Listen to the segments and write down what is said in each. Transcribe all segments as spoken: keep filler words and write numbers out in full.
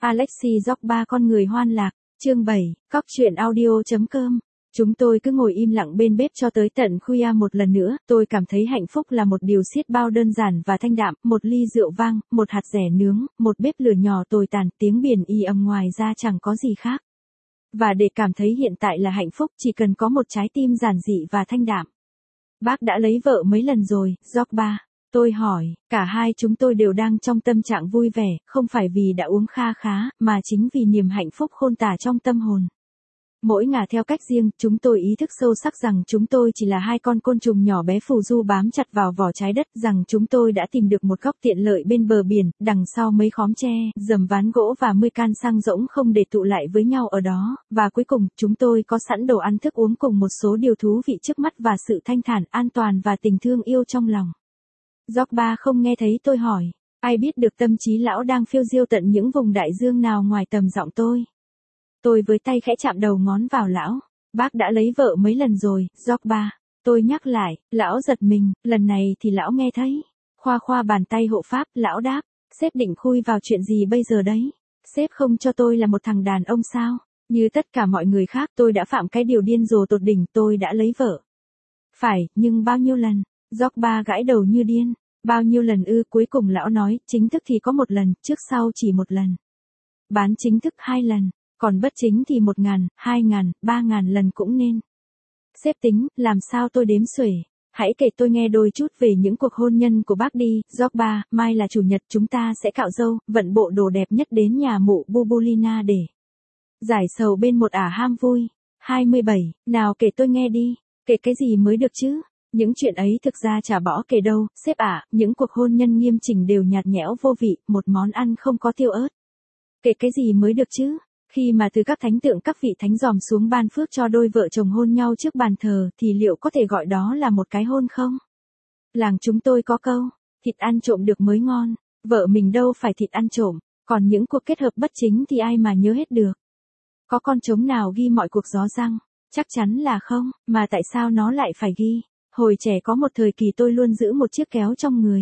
Alexi Dog ba con người hoan lạc, chương bảy, cóc truyện audio chấm com. Chúng tôi cứ ngồi im lặng bên bếp cho tới tận khuya một lần nữa, tôi cảm thấy hạnh phúc là một điều xiết bao đơn giản và thanh đạm, một ly rượu vang, một hạt dẻ nướng, một bếp lửa nhỏ tồi tàn, tiếng biển ì ầm ngoài ra chẳng có gì khác. Và để cảm thấy hiện tại là hạnh phúc chỉ cần có một trái tim giản dị và thanh đạm. Bác đã lấy vợ mấy lần rồi, Dog ba? Tôi hỏi, cả hai chúng tôi đều đang trong tâm trạng vui vẻ, không phải vì đã uống kha khá, mà chính vì niềm hạnh phúc khôn tả trong tâm hồn. Mỗi ngả theo cách riêng, chúng tôi ý thức sâu sắc rằng chúng tôi chỉ là hai con côn trùng nhỏ bé phù du bám chặt vào vỏ trái đất, rằng chúng tôi đã tìm được một góc tiện lợi bên bờ biển, đằng sau mấy khóm tre, dầm ván gỗ và mươi can xăng rỗng không để tụ lại với nhau ở đó, và cuối cùng, chúng tôi có sẵn đồ ăn thức uống cùng một số điều thú vị trước mắt và sự thanh thản, an toàn và tình thương yêu trong lòng. Dog ba không nghe thấy tôi hỏi, ai biết được tâm trí lão đang phiêu diêu tận những vùng đại dương nào ngoài tầm giọng tôi. Tôi với tay khẽ chạm đầu ngón vào lão, bác đã lấy vợ mấy lần rồi, Dog ba. Tôi nhắc lại, lão giật mình, lần này thì lão nghe thấy. Khoa khoa bàn tay hộ pháp, lão đáp, sếp định khui vào chuyện gì bây giờ đấy? Sếp không cho tôi là một thằng đàn ông sao? Như tất cả mọi người khác tôi đã phạm cái điều điên rồ tột đỉnh, tôi đã lấy vợ. Phải, nhưng bao nhiêu lần? Dog ba gãi đầu như điên. Bao nhiêu lần ư? Cuối cùng lão nói, chính thức thì có một lần, trước sau chỉ một lần. Bán chính thức hai lần, còn bất chính thì một ngàn, hai ngàn, ba ngàn lần cũng nên. Sếp tính, làm sao tôi đếm xuể. Hãy kể tôi nghe đôi chút về những cuộc hôn nhân của bác đi, Dog ba. Mai là chủ nhật, chúng ta sẽ cạo râu, vận bộ đồ đẹp nhất đến nhà mụ Bubulina để giải sầu bên một ả ham vui. hai mươi bảy, nào kể tôi nghe đi, kể cái gì mới được chứ? Những chuyện ấy thực ra chả bỏ kể đâu, sếp ạ, à, những cuộc hôn nhân nghiêm chỉnh đều nhạt nhẽo vô vị, một món ăn không có tiêu ớt. Kể cái gì mới được chứ? Khi mà từ các thánh tượng các vị thánh dòm xuống ban phước cho đôi vợ chồng hôn nhau trước bàn thờ, thì liệu có thể gọi đó là một cái hôn không? Làng chúng tôi có câu, thịt ăn trộm được mới ngon, vợ mình đâu phải thịt ăn trộm, còn những cuộc kết hợp bất chính thì ai mà nhớ hết được. Có con trống nào ghi mọi cuộc gió răng? Chắc chắn là không, mà tại sao nó lại phải ghi? Hồi trẻ có một thời kỳ tôi luôn giữ một chiếc kéo trong người.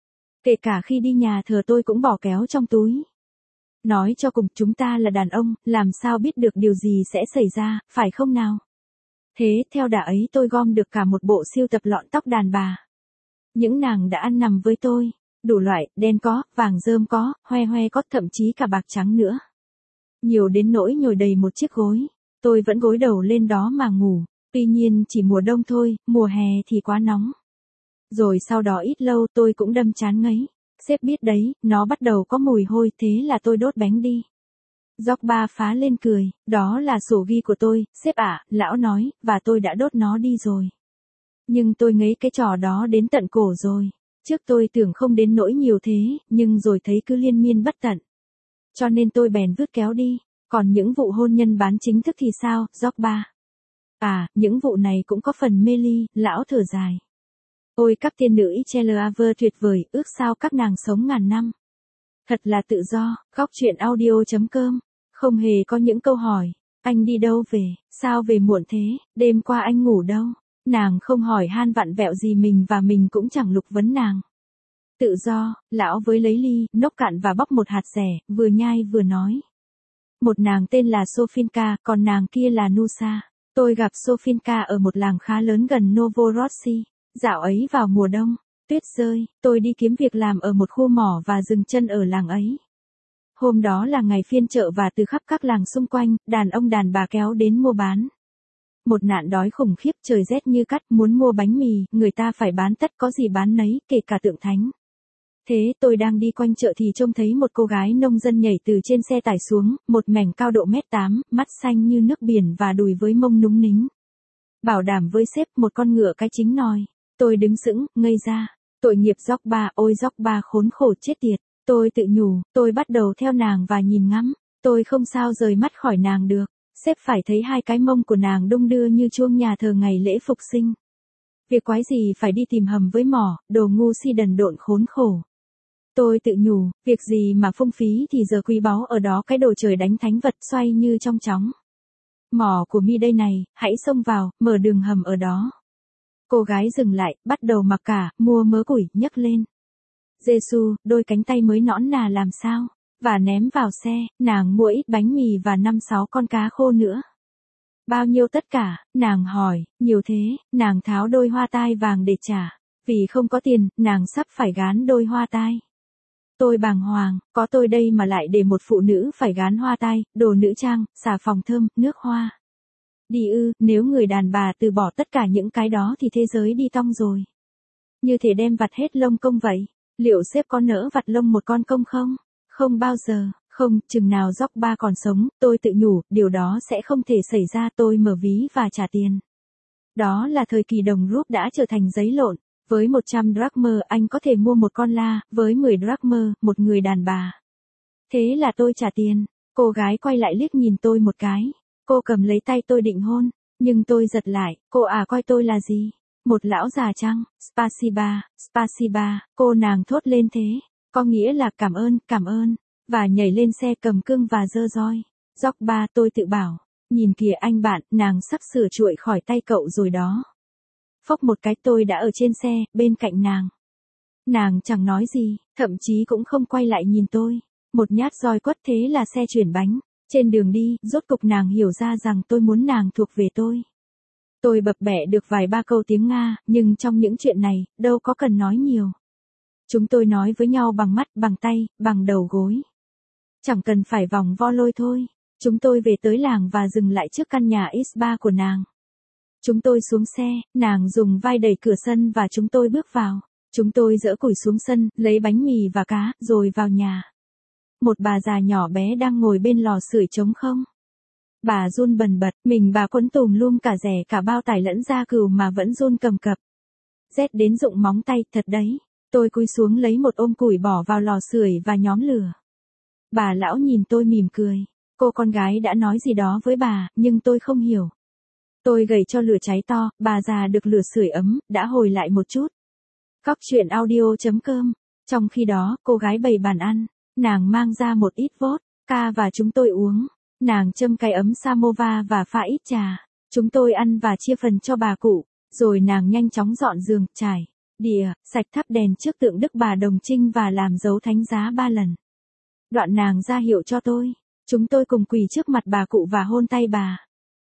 Kể cả khi đi nhà thờ tôi cũng bỏ kéo trong túi. Nói cho cùng, chúng ta là đàn ông, làm sao biết được điều gì sẽ xảy ra, phải không nào? Thế, theo đà ấy tôi gom được cả một bộ sưu tập lọn tóc đàn bà. Những nàng đã ăn nằm với tôi, đủ loại, đen có, vàng rơm có, hoe hoe có, thậm chí cả bạc trắng nữa. Nhiều đến nỗi nhồi đầy một chiếc gối, tôi vẫn gối đầu lên đó mà ngủ. Tuy nhiên chỉ mùa đông thôi, mùa hè thì quá nóng. Rồi sau đó ít lâu tôi cũng đâm chán ngấy. Sếp biết đấy, nó bắt đầu có mùi hôi, thế là tôi đốt bánh đi. Dog ba phá lên cười, đó là sổ ghi của tôi, sếp ạ, lão nói, và tôi đã đốt nó đi rồi. Nhưng tôi ngấy cái trò đó đến tận cổ rồi. Trước tôi tưởng không đến nỗi nhiều thế, nhưng rồi thấy cứ liên miên bất tận. Cho nên tôi bèn vứt kéo đi. Còn những vụ hôn nhân bán chính thức thì sao, Dog ba? À, những vụ này cũng có phần mê ly, lão thở dài. Ôi các tiên nữ Ichelaver tuyệt vời, ước sao các nàng sống ngàn năm. Thật là tự do, góc truyện audio chấm com. Không hề có những câu hỏi, anh đi đâu về, sao về muộn thế, đêm qua anh ngủ đâu. Nàng không hỏi han vặn vẹo gì mình và mình cũng chẳng lục vấn nàng. Tự do, lão với lấy ly, nốc cạn và bóc một hạt dẻ, vừa nhai vừa nói. Một nàng tên là Sofinka, còn nàng kia là Nusa. Tôi gặp Sofinka ở một làng khá lớn gần Novorossiysk. Dạo ấy vào mùa đông, tuyết rơi, tôi đi kiếm việc làm ở một khu mỏ và dừng chân ở làng ấy. Hôm đó là ngày phiên chợ và từ khắp các làng xung quanh, đàn ông đàn bà kéo đến mua bán. Một nạn đói khủng khiếp, trời rét như cắt, muốn mua bánh mì, người ta phải bán tất có gì bán nấy, kể cả tượng thánh. Thế tôi đang đi quanh chợ thì trông thấy một cô gái nông dân nhảy từ trên xe tải xuống, một mảnh cao độ mét tám, mắt xanh như nước biển và đùi với mông núng nính. Bảo đảm với sếp một con ngựa cái chính nòi. Tôi đứng sững, ngây ra. Tội nghiệp Dog ba, ôi Dog ba khốn khổ chết tiệt. Tôi tự nhủ, tôi bắt đầu theo nàng và nhìn ngắm. Tôi không sao rời mắt khỏi nàng được. Sếp phải thấy hai cái mông của nàng đung đưa như chuông nhà thờ ngày lễ phục sinh. Việc quái gì phải đi tìm hầm với mỏ, đồ ngu si đần độn khốn khổ. Tôi tự nhủ, việc gì mà phung phí thì giờ quý báu ở đó cái đồ trời đánh thánh vật xoay như trong chóng. Mỏ của mi đây này, hãy xông vào, mở đường hầm ở đó. Cô gái dừng lại, bắt đầu mặc cả, mua mớ củi, nhấc lên. Giê-xu, đôi cánh tay mới nõn nà làm sao? và ném vào xe, nàng mua ít bánh mì và năm sáu con cá khô nữa. Bao nhiêu tất cả, nàng hỏi, nhiều thế, nàng tháo đôi hoa tai vàng để trả. Vì không có tiền, nàng sắp phải gán đôi hoa tai. Tôi bàng hoàng, có tôi đây mà lại để một phụ nữ phải gán hoa tai, đồ nữ trang, xà phòng thơm, nước hoa. Đi ư, nếu người đàn bà từ bỏ tất cả những cái đó thì thế giới đi tong rồi. Như thể đem vặt hết lông công vậy. Liệu sếp có nỡ vặt lông một con công không? Không bao giờ, không, chừng nào dóc ba còn sống, tôi tự nhủ, điều đó sẽ không thể xảy ra. Tôi mở ví và trả tiền. Đó là thời kỳ đồng rúp đã trở thành giấy lộn. Với một trăm drachma anh có thể mua một con la, với mười drachma, một người đàn bà. Thế là tôi trả tiền. Cô gái quay lại liếc nhìn tôi một cái. Cô cầm lấy tay tôi định hôn, nhưng tôi giật lại, cô à coi tôi là gì? Một lão già chăng? Spasiba, spasiba, cô nàng thốt lên thế. Có nghĩa là cảm ơn, cảm ơn. Và nhảy lên xe cầm cương và giơ roi. Dóc ba tôi tự bảo. Nhìn kìa anh bạn, nàng sắp sửa chuội khỏi tay cậu rồi đó. Phốc một cái tôi đã ở trên xe, bên cạnh nàng. Nàng chẳng nói gì, thậm chí cũng không quay lại nhìn tôi. Một nhát roi quất thế là xe chuyển bánh. Trên đường đi, rốt cục nàng hiểu ra rằng tôi muốn nàng thuộc về tôi. Tôi bập bẹ được vài ba câu tiếng Nga, nhưng trong những chuyện này, đâu có cần nói nhiều. Chúng tôi nói với nhau bằng mắt, bằng tay, bằng đầu gối. Chẳng cần phải vòng vo lôi thôi. Chúng tôi về tới làng và dừng lại trước căn nhà ích ba của nàng. Chúng tôi xuống xe, nàng dùng vai đẩy cửa sân và chúng tôi bước vào. Chúng tôi dỡ củi xuống sân, lấy bánh mì và cá, rồi vào nhà. Một bà già nhỏ bé đang ngồi bên lò sưởi trống không. Bà run bần bật, mình bà quấn tùm lum cả rẻ cả bao tải lẫn da cừu mà vẫn run cầm cập. Rét đến rụng móng tay, thật đấy. Tôi cúi xuống lấy một ôm củi bỏ vào lò sưởi và nhóm lửa. Bà lão nhìn tôi mỉm cười. Cô con gái đã nói gì đó với bà, nhưng tôi không hiểu. Tôi gầy cho lửa cháy to, bà già được lửa sưởi ấm, đã hồi lại một chút. Cóc truyện audio chấm com. Trong khi đó, cô gái bày bàn ăn. Nàng mang ra một ít vodka và chúng tôi uống. Nàng châm cái ấm samovar và pha ít trà. Chúng tôi ăn và chia phần cho bà cụ. Rồi nàng nhanh chóng dọn giường, trải, đìa, sạch thắp đèn trước tượng Đức Bà Đồng Trinh và làm dấu thánh giá ba lần. Đoạn nàng ra hiệu cho tôi. Chúng tôi cùng quỳ trước mặt bà cụ và hôn tay bà.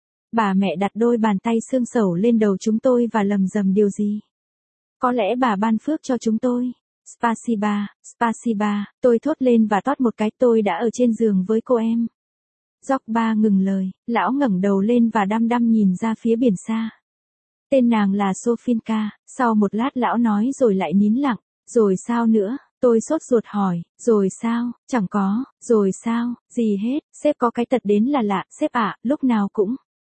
Bà mẹ đặt đôi bàn tay xương sẩu lên đầu chúng tôi và lầm rầm điều gì. Có lẽ bà ban phước cho chúng tôi. Spasiba, spasiba, tôi thốt lên và tót một cái, tôi đã ở trên giường với cô em. Dóc ba ngừng lời, lão ngẩng đầu lên và đăm đăm nhìn ra phía biển xa. Tên nàng là Sofinka, sau một lát lão nói rồi lại nín lặng, rồi sao nữa, tôi sốt ruột hỏi, rồi sao, chẳng có, rồi sao, gì hết, sếp có cái tật đến là lạ, sếp ạ, lúc nào cũng.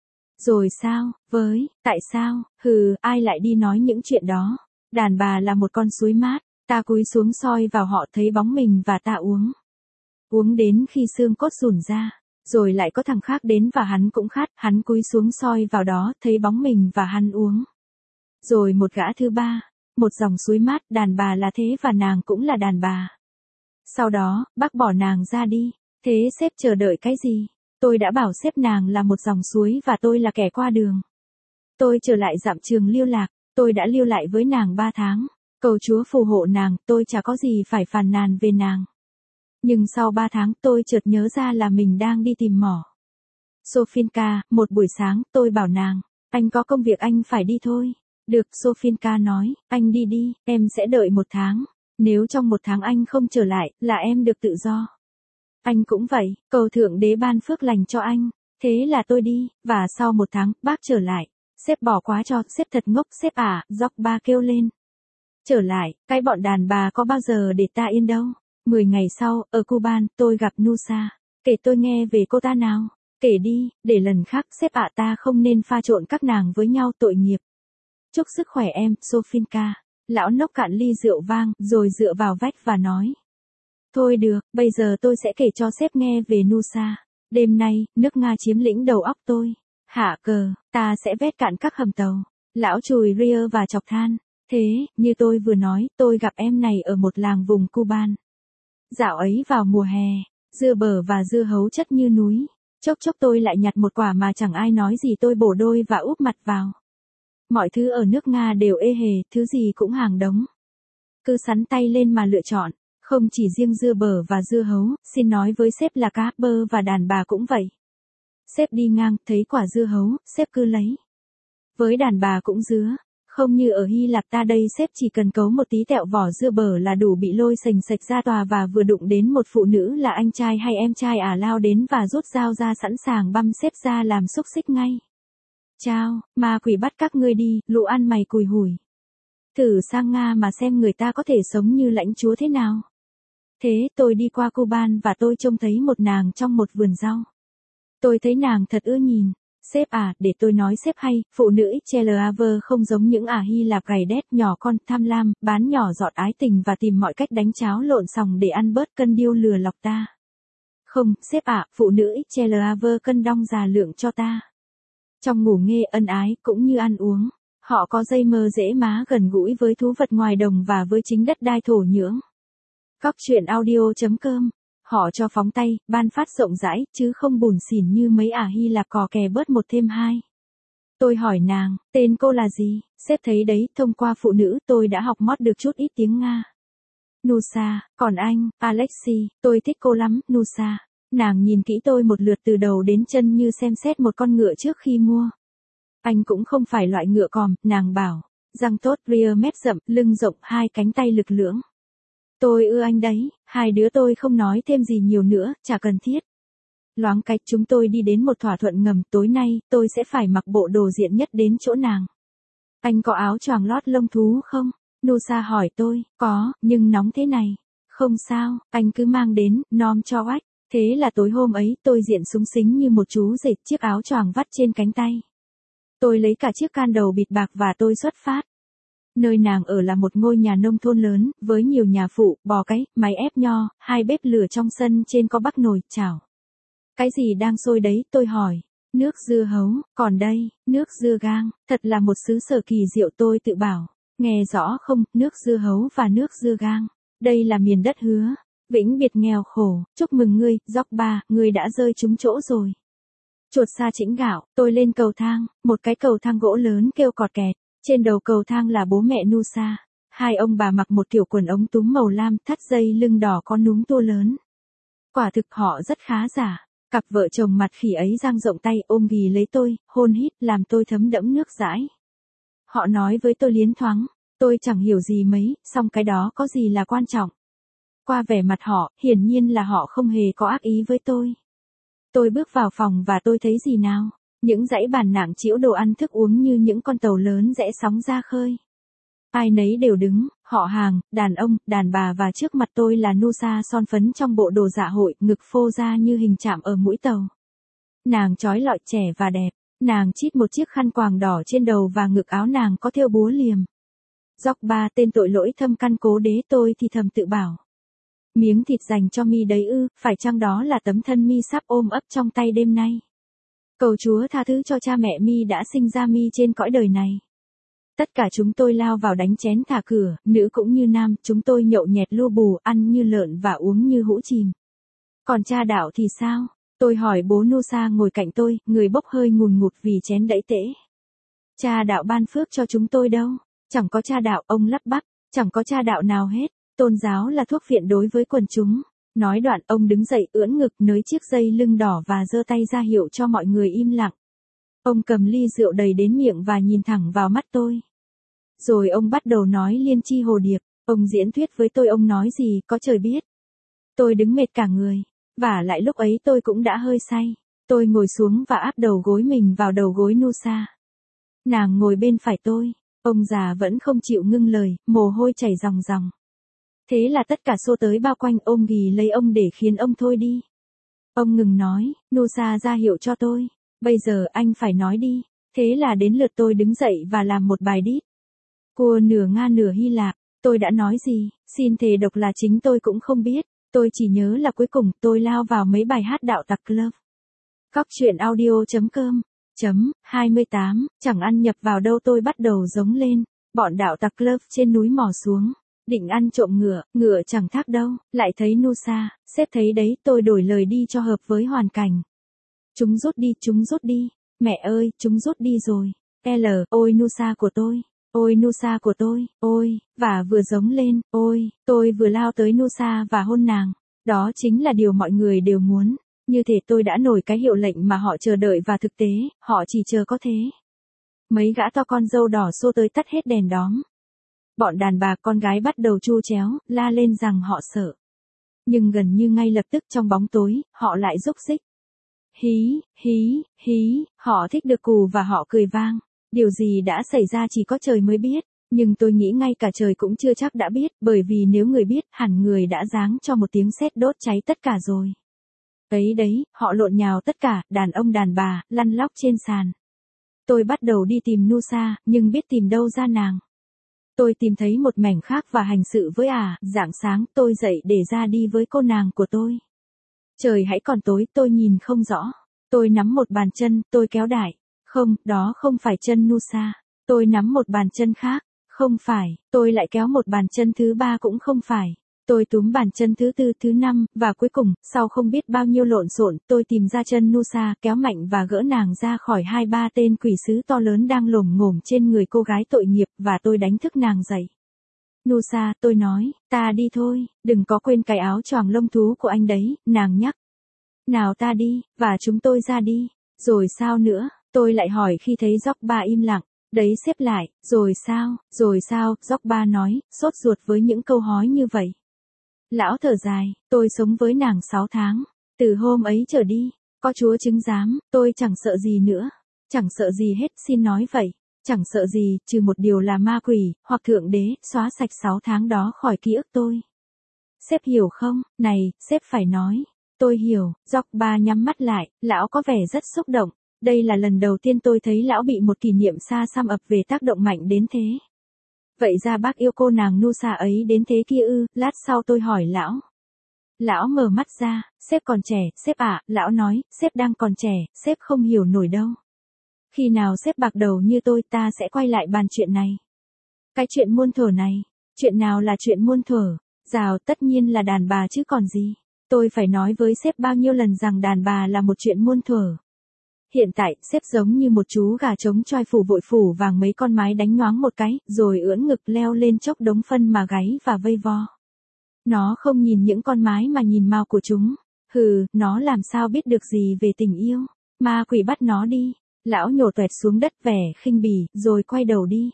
Rồi sao, với, tại sao, hừ, ai lại đi nói những chuyện đó, đàn bà là một con suối mát, ta cúi xuống soi vào họ thấy bóng mình và ta uống. Uống đến khi xương cốt rủn ra. Rồi lại có thằng khác đến và hắn cũng khát, hắn cúi xuống soi vào đó, thấy bóng mình và hắn uống. Rồi một gã thứ ba, một dòng suối mát, đàn bà là thế và nàng cũng là đàn bà. Sau đó, bác bỏ nàng ra đi, thế sếp chờ đợi cái gì? Tôi đã bảo sếp nàng là một dòng suối và tôi là kẻ qua đường. Tôi trở lại dạm trường Liêu Lạc, tôi đã lưu lại với nàng ba tháng, cầu Chúa phù hộ nàng, tôi chả có gì phải phàn nàn về nàng. Nhưng sau ba tháng tôi chợt nhớ ra là mình đang đi tìm mỏ. Sofinka, một buổi sáng tôi bảo nàng, anh có công việc anh phải đi thôi. Được, Sofinka nói, anh đi đi, em sẽ đợi một tháng. Nếu trong một tháng anh không trở lại, là em được tự do. Anh cũng vậy, cầu Thượng Đế ban phước lành cho anh. Thế là tôi đi, và sau một tháng, bác trở lại. Sếp bỏ quá cho, sếp thật ngốc, sếp à, dóc ba kêu lên. Trở lại, cái bọn đàn bà có bao giờ để ta yên đâu. Mười ngày sau, ở Cuban, tôi gặp Nusa. Kể tôi nghe về cô ta nào. Kể đi, để lần khác sếp ạ ta không nên pha trộn các nàng với nhau tội nghiệp. Chúc sức khỏe em, Sofinka. Lão nốc cạn ly rượu vang, rồi dựa vào vách và nói. Thôi được, bây giờ tôi sẽ kể cho sếp nghe về Nusa. Đêm nay, nước Nga chiếm lĩnh đầu óc tôi. Hạ cờ, ta sẽ vét cạn các hầm tàu. Lão chùi ria và chọc than. Thế, như tôi vừa nói, tôi gặp em này ở một làng vùng Cuban. Dạo ấy vào mùa hè, dưa bở và dưa hấu chất như núi. Chốc chốc tôi lại nhặt một quả mà chẳng ai nói gì, tôi bổ đôi và úp mặt vào. Mọi thứ ở nước Nga đều ê hề, thứ gì cũng hàng đống. Cứ sắn tay lên mà lựa chọn, Không chỉ riêng dưa bở và dưa hấu, xin nói với sếp là cá bơ và đàn bà cũng vậy. Sếp đi ngang, thấy quả dưa hấu, sếp cứ lấy. Với đàn bà cũng dứa. Không như ở Hy Lạp ta đây sếp chỉ cần cấu một tí tẹo vỏ dưa bở là đủ bị lôi sành sạch ra tòa và vừa đụng đến một phụ nữ là anh trai hay em trai ả lao đến và rút dao ra sẵn sàng băm sếp ra làm xúc xích ngay. Chao, ma quỷ bắt các ngươi đi, lũ ăn mày cùi hủi. Thử sang Nga mà xem người ta có thể sống như lãnh chúa thế nào. Thế tôi đi qua Cuban và tôi trông thấy một nàng trong một vườn rau. Tôi thấy nàng thật ưa nhìn. Sếp à, để tôi nói sếp hay, phụ nữ Ixchelaver không giống những ả Hy Lạp gầy đét, nhỏ con, tham lam, bán nhỏ giọt ái tình và tìm mọi cách đánh cháo lộn xòng để ăn bớt cân điêu lừa lọc ta. Không, sếp ạ, phụ nữ Ixchelaver cân đong già lượng cho ta. Trong ngủ nghê ân ái, cũng như ăn uống, họ có dây mơ dễ má gần gũi với thú vật ngoài đồng và với chính đất đai thổ nhưỡng. Cóc truyện audio chấm com. Họ cho phóng tay, ban phát rộng rãi, chứ không bủn xỉn như mấy ả Hy Lạp cò kè bớt một thêm hai. Tôi hỏi nàng, tên cô là gì? Sếp thấy đấy, thông qua phụ nữ tôi đã học mót được chút ít tiếng Nga. Nusa, còn anh, Alexei, tôi thích cô lắm, Nusa. Nàng nhìn kỹ tôi một lượt từ đầu đến chân như xem xét một con ngựa trước khi mua. Anh cũng không phải loại ngựa còm, nàng bảo. Răng tốt, rear mép rậm, lưng rộng, hai cánh tay lực lưỡng. Tôi ưa anh đấy, hai đứa tôi không nói thêm gì nhiều nữa, chả cần thiết. Loáng cách chúng tôi đi đến một thỏa thuận ngầm, tối nay, tôi sẽ phải mặc bộ đồ diện nhất đến chỗ nàng. Anh có áo choàng lót lông thú không? Nusa hỏi tôi, có, nhưng nóng thế này. Không sao, anh cứ mang đến, nom cho oách. Thế là tối hôm ấy, tôi diện súng xính như một chú rể, chiếc áo choàng vắt trên cánh tay. Tôi lấy cả chiếc can đầu bịt bạc và tôi xuất phát. Nơi nàng ở là một ngôi nhà nông thôn lớn, với nhiều nhà phụ, bò cái, máy ép nho, hai bếp lửa trong sân trên có bắc nồi, chảo. Cái gì đang sôi đấy, tôi hỏi. Nước dưa hấu, còn đây, nước dưa gang, thật là một xứ sở kỳ diệu tôi tự bảo. Nghe rõ không, nước dưa hấu và nước dưa gang. Đây là miền đất hứa. Vĩnh biệt nghèo khổ, chúc mừng ngươi, dóc ba, ngươi đã rơi trúng chỗ rồi. Chuột sa chĩnh gạo, tôi lên cầu thang, một cái cầu thang gỗ lớn kêu cọt kẹt. Trên đầu cầu thang là bố mẹ Nusa. Hai ông bà mặc một kiểu quần ống túm màu lam, thắt dây lưng đỏ có núm tua lớn. Quả thực họ rất khá giả. Cặp vợ chồng mặt khỉ ấy dang rộng tay ôm ghì lấy tôi, hôn hít, làm tôi thấm đẫm nước dãi. Họ nói với tôi liến thoáng. Tôi chẳng hiểu gì mấy, song cái đó có gì là quan trọng. Qua vẻ mặt họ, hiển nhiên là họ không hề có ác ý với tôi. Tôi bước vào phòng và tôi thấy gì nào? Những dãy bàn nặng trĩu đồ ăn thức uống như những con tàu lớn rẽ sóng ra khơi. Ai nấy đều đứng, họ hàng, đàn ông, đàn bà và trước mặt tôi là Nusa son phấn trong bộ đồ dạ hội, ngực phô ra như hình chạm ở mũi tàu. Nàng trói lọi trẻ và đẹp, nàng chít một chiếc khăn quàng đỏ trên đầu và ngực áo nàng có thêu búa liềm. Dóc ba tên tội lỗi thâm căn cố đế tôi thì thầm tự bảo. Miếng thịt dành cho mi đấy ư, phải chăng đó là tấm thân mi sắp ôm ấp trong tay đêm nay? Cầu Chúa tha thứ cho cha mẹ mi đã sinh ra mi trên cõi đời này. Tất cả chúng tôi lao vào đánh chén thả cửa, nữ cũng như nam, chúng tôi nhậu nhẹt lu bù, ăn như lợn và uống như hũ chìm. Còn cha đạo thì sao? Tôi hỏi bố Nusa ngồi cạnh tôi, người bốc hơi ngùn ngụt vì chén đẫy tễ. Cha đạo ban phước cho chúng tôi đâu, chẳng có cha đạo, ông lắp bắp, chẳng có cha đạo nào hết, tôn giáo là thuốc viện đối với quần chúng. Nói đoạn ông đứng dậy ưỡn ngực nới chiếc dây lưng đỏ và giơ tay ra hiệu cho mọi người im lặng. Ông cầm ly rượu đầy đến miệng và nhìn thẳng vào mắt tôi. Rồi ông bắt đầu nói liên chi hồ điệp, ông diễn thuyết với tôi ông nói gì có trời biết. Tôi đứng mệt cả người, và lại lúc ấy tôi cũng đã hơi say. Tôi ngồi xuống và áp đầu gối mình vào đầu gối Nusa. Nàng ngồi bên phải tôi, ông già vẫn không chịu ngưng lời, mồ hôi chảy ròng ròng. Thế là tất cả xô tới bao quanh ôm ghì lấy ông để khiến ông thôi đi. Ông ngừng nói, Nusa ra hiệu cho tôi. Bây giờ anh phải nói đi. Thế là đến lượt tôi đứng dậy và làm một bài đít. Cua nửa Nga nửa Hy Lạp. Tôi đã nói gì, xin thề độc là chính tôi cũng không biết. Tôi chỉ nhớ là cuối cùng tôi lao vào mấy bài hát đạo tặc club. Cóc truyện audio chấm com chấm hai mươi tám, chẳng ăn nhập vào đâu tôi bắt đầu giống lên. Bọn đạo tặc club trên núi mò xuống. Định ăn trộm ngựa, ngựa chẳng thác đâu, lại thấy Nusa, sếp thấy đấy, tôi đổi lời đi cho hợp với hoàn cảnh. Chúng rút đi, chúng rút đi, mẹ ơi, chúng rút đi rồi, L, ôi Nusa của tôi, ôi Nusa của tôi, ôi, và vừa giống lên, ôi, tôi vừa lao tới Nusa và hôn nàng. Đó chính là điều mọi người đều muốn. Như thể tôi đã nổi cái hiệu lệnh mà họ chờ đợi và thực tế, họ chỉ chờ có thế. Mấy gã to con dâu đỏ xô tới tắt hết đèn đóm. Bọn đàn bà con gái bắt đầu chu chéo, la lên rằng họ sợ. Nhưng gần như ngay lập tức trong bóng tối, họ lại rúc rích. Hí, hí, hí, họ thích được cù và họ cười vang. Điều gì đã xảy ra chỉ có trời mới biết, nhưng tôi nghĩ ngay cả trời cũng chưa chắc đã biết, bởi vì nếu người biết, hẳn người đã giáng cho một tiếng sét đốt cháy tất cả rồi. Ấy đấy, họ lộn nhào tất cả, đàn ông đàn bà, lăn lóc trên sàn. Tôi bắt đầu đi tìm Nusa, nhưng biết tìm đâu ra nàng. Tôi tìm thấy một mảnh khác và hành sự với ả, à, rạng sáng tôi dậy để ra đi với cô nàng của tôi. Trời hãy còn tối, tôi nhìn không rõ. Tôi nắm một bàn chân, tôi kéo đại. Không, đó không phải chân Nusa. Tôi nắm một bàn chân khác. Không phải, tôi lại kéo một bàn chân thứ ba cũng không phải. Tôi túm bàn chân thứ tư, thứ năm, và cuối cùng, sau không biết bao nhiêu lộn xộn, tôi tìm ra chân Nusa, kéo mạnh và gỡ nàng ra khỏi hai ba tên quỷ sứ to lớn đang lồm ngổm trên người cô gái tội nghiệp, và tôi đánh thức nàng dậy. Nusa, tôi nói, ta đi thôi, đừng có quên cái áo choàng lông thú của anh đấy, nàng nhắc. Nào ta đi, và chúng tôi ra đi. Rồi sao nữa, tôi lại hỏi khi thấy Jogba im lặng. Đấy xếp lại, rồi sao, rồi sao, Jogba nói, sốt ruột với những câu hỏi như vậy. Lão thở dài, tôi sống với nàng sáu tháng. Từ hôm ấy trở đi, có Chúa chứng giám, tôi chẳng sợ gì nữa. Chẳng sợ gì hết, xin nói vậy. Chẳng sợ gì, trừ một điều là ma quỷ, hoặc thượng đế, xóa sạch sáu tháng đó khỏi ký ức tôi. Sếp hiểu không? Này, sếp phải nói. Tôi hiểu, Jogba nhắm mắt lại, lão có vẻ rất xúc động. Đây là lần đầu tiên tôi thấy lão bị một kỷ niệm xa xăm ập về tác động mạnh đến thế. Vậy ra bác yêu cô nàng Nusa ấy đến thế kia ư? Lát sau tôi hỏi lão. Lão mở mắt ra, sếp còn trẻ, sếp ạ, à, lão nói, sếp đang còn trẻ, sếp không hiểu nổi đâu. Khi nào sếp bạc đầu như tôi ta sẽ quay lại bàn chuyện này. Cái chuyện muôn thuở này, chuyện nào là chuyện muôn thuở? Rào tất nhiên là đàn bà chứ còn gì. Tôi phải nói với sếp bao nhiêu lần rằng đàn bà là một chuyện muôn thuở. Hiện tại, sếp giống như một chú gà trống choi phủ vội phủ vàng mấy con mái đánh nhoáng một cái, rồi ưỡn ngực leo lên chốc đống phân mà gáy và vây vo. Nó không nhìn những con mái mà nhìn mao của chúng. Hừ, nó làm sao biết được gì về tình yêu. Ma quỷ bắt nó đi. Lão nhổ toẹt xuống đất vẻ khinh bỉ, rồi quay đầu đi.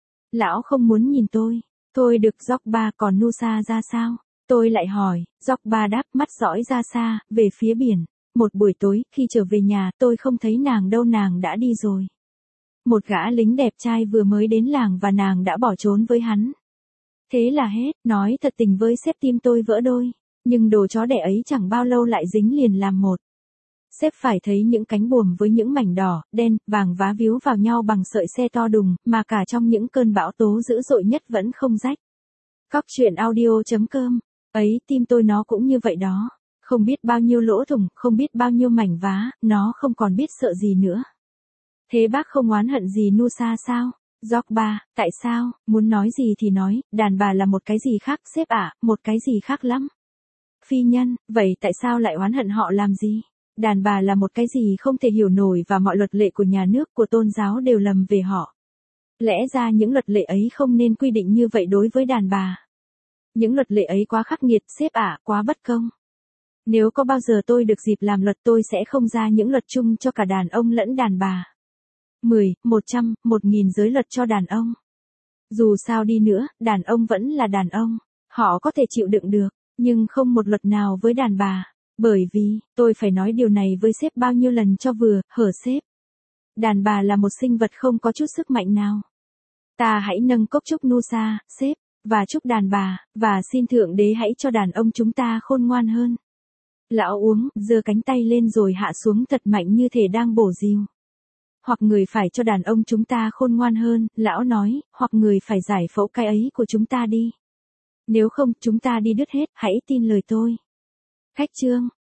Lão không muốn nhìn tôi. Thôi được Jogba, còn Nusa ra sao? Tôi lại hỏi, Jogba đáp mắt dõi ra xa, về phía biển. Một buổi tối, khi trở về nhà, tôi không thấy nàng đâu, nàng đã đi rồi. Một gã lính đẹp trai vừa mới đến làng và nàng đã bỏ trốn với hắn. Thế là hết, nói thật tình với sếp tim tôi vỡ đôi. Nhưng đồ chó đẻ ấy chẳng bao lâu lại dính liền làm một. Sếp phải thấy những cánh buồm với những mảnh đỏ, đen, vàng vá víu vào nhau bằng sợi xe to đùng, mà cả trong những cơn bão tố dữ dội nhất vẫn không rách. Cóc truyện audio chấm com. Ấy, tim tôi nó cũng như vậy đó. Không biết bao nhiêu lỗ thủng, không biết bao nhiêu mảnh vá, nó không còn biết sợ gì nữa. Thế bác không oán hận gì Nusa sao? Jogba, tại sao? Muốn nói gì thì nói, đàn bà là một cái gì khác sếp ạ, à, một cái gì khác lắm. Phi nhân, vậy tại sao lại oán hận họ làm gì? Đàn bà là một cái gì không thể hiểu nổi và mọi luật lệ của nhà nước, của tôn giáo đều lầm về họ. Lẽ ra những luật lệ ấy không nên quy định như vậy đối với đàn bà. Những luật lệ ấy quá khắc nghiệt sếp ạ, à, quá bất công. Nếu có bao giờ tôi được dịp làm luật tôi sẽ không ra những luật chung cho cả đàn ông lẫn đàn bà. mười, một trăm, một nghìn giới luật cho đàn ông. Dù sao đi nữa, đàn ông vẫn là đàn ông. Họ có thể chịu đựng được, nhưng không một luật nào với đàn bà. Bởi vì, tôi phải nói điều này với sếp bao nhiêu lần cho vừa, hở sếp. Đàn bà là một sinh vật không có chút sức mạnh nào. Ta hãy nâng cốc chúc Nusa, sếp, và chúc đàn bà, và xin Thượng Đế hãy cho đàn ông chúng ta khôn ngoan hơn. Lão uống, giơ cánh tay lên rồi hạ xuống thật mạnh như thể đang bổ rìu. Hoặc người phải cho đàn ông chúng ta khôn ngoan hơn, lão nói, hoặc người phải giải phẫu cái ấy của chúng ta đi. Nếu không, chúng ta đi đứt hết, hãy tin lời tôi. Khách chương.